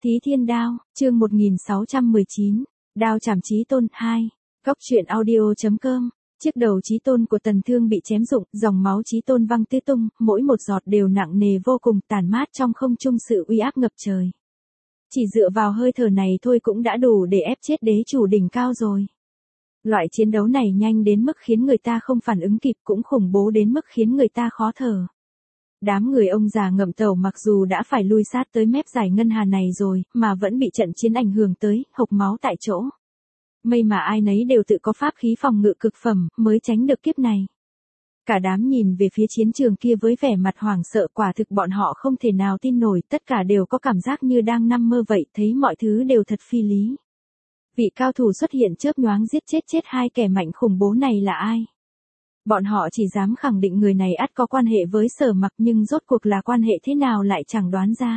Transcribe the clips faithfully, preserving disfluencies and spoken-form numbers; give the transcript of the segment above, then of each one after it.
Thí Thiên Đao, chương một nghìn sáu trăm mười chín, Đao chảm Chí Tôn hai. Góc truyện audio.com. Chiếc đầu Chí Tôn của Tần Thương bị chém rụng, dòng máu Chí Tôn văng tứ tung, mỗi một giọt đều nặng nề vô cùng, tàn mát trong không trung sự uy áp ngập trời. Chỉ dựa vào hơi thở này thôi cũng đã đủ để ép chết đế chủ đỉnh cao rồi. Loại chiến đấu này nhanh đến mức khiến người ta không phản ứng kịp, cũng khủng bố đến mức khiến người ta khó thở. Đám người ông già Ngậm Tàu mặc dù đã phải lui sát tới mép giải ngân hà này rồi, mà vẫn bị trận chiến ảnh hưởng tới, hộc máu tại chỗ. May mà ai nấy đều tự có pháp khí phòng ngự cực phẩm, mới tránh được kiếp này. Cả đám nhìn về phía chiến trường kia với vẻ mặt hoảng sợ, quả thực bọn họ không thể nào tin nổi, tất cả đều có cảm giác như đang nằm mơ vậy, thấy mọi thứ đều thật phi lý. Vị cao thủ xuất hiện chớp nhoáng giết chết chết hai kẻ mạnh khủng bố này là ai? Bọn họ chỉ dám khẳng định người này ắt có quan hệ với Sở Mặc, nhưng rốt cuộc là quan hệ thế nào lại chẳng đoán ra.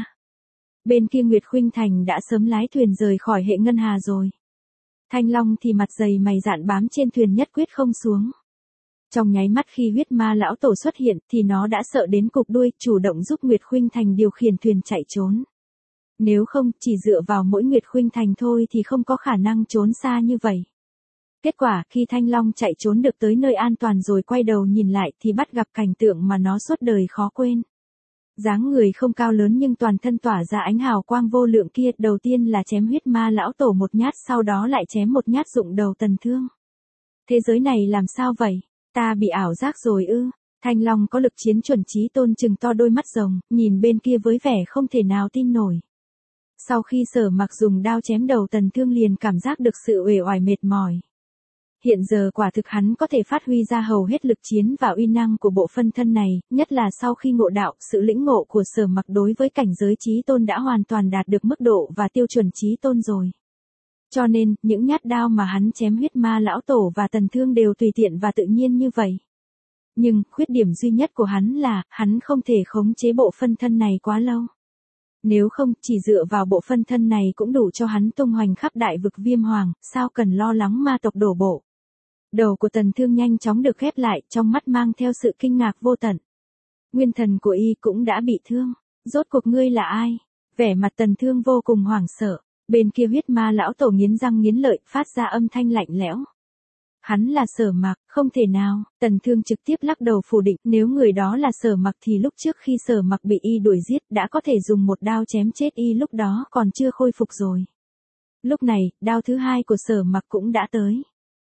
Bên kia Nguyệt Khuynh Thành đã sớm lái thuyền rời khỏi hệ ngân hà rồi. Thanh Long thì mặt dày mày dạn bám trên thuyền nhất quyết không xuống. Trong nháy mắt khi huyết ma lão tổ xuất hiện thì nó đã sợ đến cụp đuôi, chủ động giúp Nguyệt Khuynh Thành điều khiển thuyền chạy trốn. Nếu không, chỉ dựa vào mỗi Nguyệt Khuynh Thành thôi thì không có khả năng trốn xa như vậy. Kết quả, khi Thanh Long chạy trốn được tới nơi an toàn rồi quay đầu nhìn lại thì bắt gặp cảnh tượng mà nó suốt đời khó quên. Dáng người không cao lớn nhưng toàn thân tỏa ra ánh hào quang vô lượng kia, đầu tiên là chém huyết ma lão tổ một nhát, sau đó lại chém một nhát rụng đầu Tần Thương. Thế giới này làm sao vậy? Ta bị ảo giác rồi ư? Thanh Long có lực chiến chuẩn Chí Tôn trừng to đôi mắt rồng, nhìn bên kia với vẻ không thể nào tin nổi. Sau khi Sở Mặc dùng đao chém đầu Tần Thương liền cảm giác được sự uể oải mệt mỏi. Hiện giờ quả thực hắn có thể phát huy ra hầu hết lực chiến và uy năng của bộ phân thân này, nhất là sau khi ngộ đạo, sự lĩnh ngộ của Sở Mặc đối với cảnh giới Chí Tôn đã hoàn toàn đạt được mức độ và tiêu chuẩn Chí Tôn rồi. Cho nên, những nhát đao mà hắn chém huyết ma lão tổ và Tần Thương đều tùy tiện và tự nhiên như vậy. Nhưng, khuyết điểm duy nhất của hắn là, hắn không thể khống chế bộ phân thân này quá lâu. Nếu không, chỉ dựa vào bộ phân thân này cũng đủ cho hắn tung hoành khắp đại vực Viêm Hoàng, sao cần lo lắng ma tộc đổ bộ. Đầu của Tần Thương nhanh chóng được khép lại, trong mắt mang theo sự kinh ngạc vô tận. Nguyên thần của y cũng đã bị thương. Rốt cuộc ngươi là ai? Vẻ mặt Tần Thương vô cùng hoảng sợ. Bên kia huyết ma lão tổ nghiến răng nghiến lợi, phát ra âm thanh lạnh lẽo. Hắn là Sở Mặc, không thể nào. Tần Thương trực tiếp lắc đầu phủ định, nếu người đó là Sở Mặc thì lúc trước khi Sở Mặc bị y đuổi giết đã có thể dùng một đao chém chết y, lúc đó còn chưa khôi phục rồi. Lúc này, đao thứ hai của Sở Mặc cũng đã tới.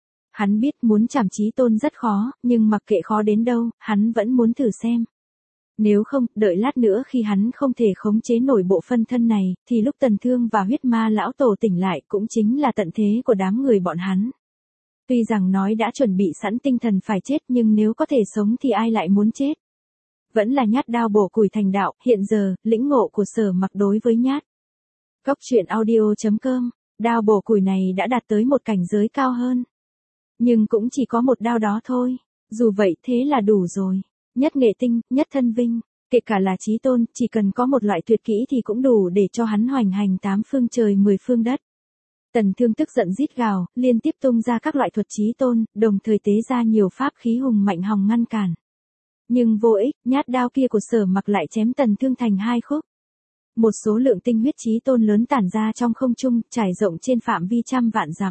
Hắn biết muốn chảm Chí Tôn rất khó, nhưng mặc kệ khó đến đâu, hắn vẫn muốn thử xem. Nếu không, đợi lát nữa khi hắn không thể khống chế nổi bộ phân thân này, thì lúc Tần Thương và huyết ma lão tổ tỉnh lại cũng chính là tận thế của đám người bọn hắn. Tuy rằng nói đã chuẩn bị sẵn tinh thần phải chết, nhưng nếu có thể sống thì ai lại muốn chết. Vẫn là nhát đao bổ củi thành đạo, hiện giờ, lĩnh ngộ của Sở Mặc đối với nhát. Góc truyện audio.com, đao bổ củi này đã đạt tới một cảnh giới cao hơn. Nhưng cũng chỉ có một đao đó thôi, dù vậy thế là đủ rồi. Nhất nghệ tinh, nhất thân vinh, kể cả là Chí Tôn, chỉ cần có một loại tuyệt kỹ thì cũng đủ để cho hắn hoành hành tám phương trời mười phương đất. Tần Thương tức giận rít gào, liên tiếp tung ra các loại thuật Chí Tôn, đồng thời tế ra nhiều pháp khí hùng mạnh hòng ngăn cản. Nhưng vô ích, nhát đao kia của Sở Mặc lại chém Tần Thương thành hai khúc. Một số lượng tinh huyết Chí Tôn lớn tản ra trong không trung, trải rộng trên phạm vi trăm vạn dặm.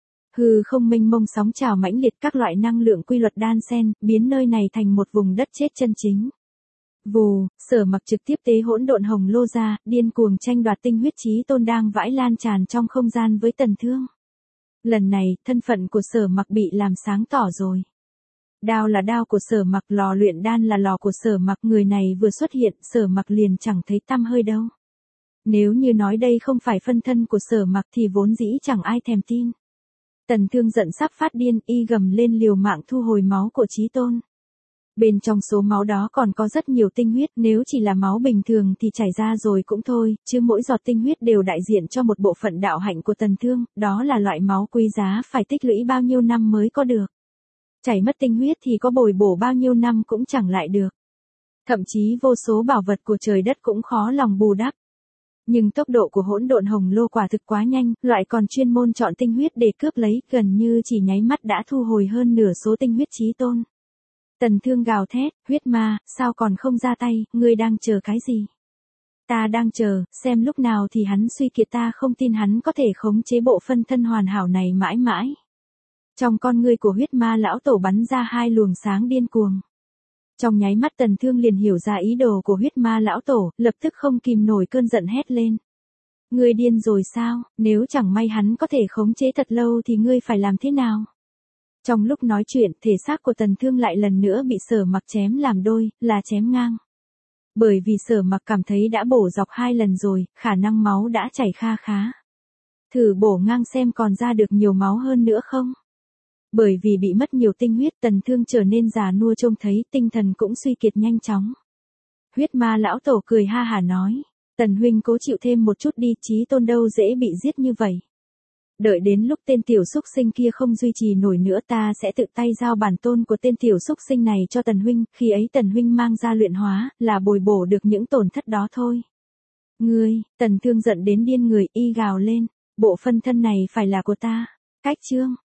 Hư không mênh mông sóng trào mãnh liệt, các loại năng lượng quy luật đan xen, biến nơi này thành một vùng đất chết chân chính. Vù, Sở Mặc trực tiếp tế hỗn độn hồng lô ra, điên cuồng tranh đoạt tinh huyết Chí Tôn đang vãi lan tràn trong không gian với Tần Thương. Lần này, thân phận của Sở Mặc bị làm sáng tỏ rồi. Đao là đao của Sở Mặc, lò luyện đan là lò của Sở Mặc, người này vừa xuất hiện, Sở Mặc liền chẳng thấy tăm hơi đâu. Nếu như nói đây không phải phân thân của Sở Mặc thì vốn dĩ chẳng ai thèm tin. Tần Thương giận sắp phát điên, y gầm lên liều mạng thu hồi máu của Chí Tôn. Bên trong số máu đó còn có rất nhiều tinh huyết, nếu chỉ là máu bình thường thì chảy ra rồi cũng thôi, chứ mỗi giọt tinh huyết đều đại diện cho một bộ phận đạo hạnh của Tần Thương, đó là loại máu quý giá phải tích lũy bao nhiêu năm mới có được. Chảy mất tinh huyết thì có bồi bổ bao nhiêu năm cũng chẳng lại được. Thậm chí vô số bảo vật của trời đất cũng khó lòng bù đắp. Nhưng tốc độ của hỗn độn hồng lô quả thực quá nhanh, loại còn chuyên môn chọn tinh huyết để cướp lấy, gần như chỉ nháy mắt đã thu hồi hơn nửa số tinh huyết Chí Tôn. Tần Thương gào thét, huyết ma, sao còn không ra tay, ngươi đang chờ cái gì? Ta đang chờ, xem lúc nào thì hắn suy kiệt, ta không tin hắn có thể khống chế bộ phân thân hoàn hảo này mãi mãi. Trong con ngươi của huyết ma lão tổ bắn ra hai luồng sáng điên cuồng. Trong nháy mắt Tần Thương liền hiểu ra ý đồ của huyết ma lão tổ, lập tức không kìm nổi cơn giận hét lên. Ngươi điên rồi sao, nếu chẳng may hắn có thể khống chế thật lâu thì ngươi phải làm thế nào? Trong lúc nói chuyện, thể xác của Tần Thương lại lần nữa bị Sở Mặc chém làm đôi, là chém ngang. Bởi vì Sở Mặc cảm thấy đã bổ dọc hai lần rồi, khả năng máu đã chảy kha khá. Thử bổ ngang xem còn ra được nhiều máu hơn nữa không? Bởi vì bị mất nhiều tinh huyết, Tần Thương trở nên già nua, trông thấy tinh thần cũng suy kiệt nhanh chóng. Huyết ma lão tổ cười ha hả nói, Tần huynh cố chịu thêm một chút đi, chí tôn đâu dễ bị giết như vậy. Đợi đến lúc tên tiểu xúc sinh kia không duy trì nổi nữa, ta sẽ tự tay giao bản tôn của tên tiểu xúc sinh này cho Tần huynh, khi ấy Tần huynh mang ra luyện hóa, là bồi bổ được những tổn thất đó thôi. Ngươi, Tần Thương giận đến điên người, y gào lên, bộ phân thân này phải là của ta. Cách chương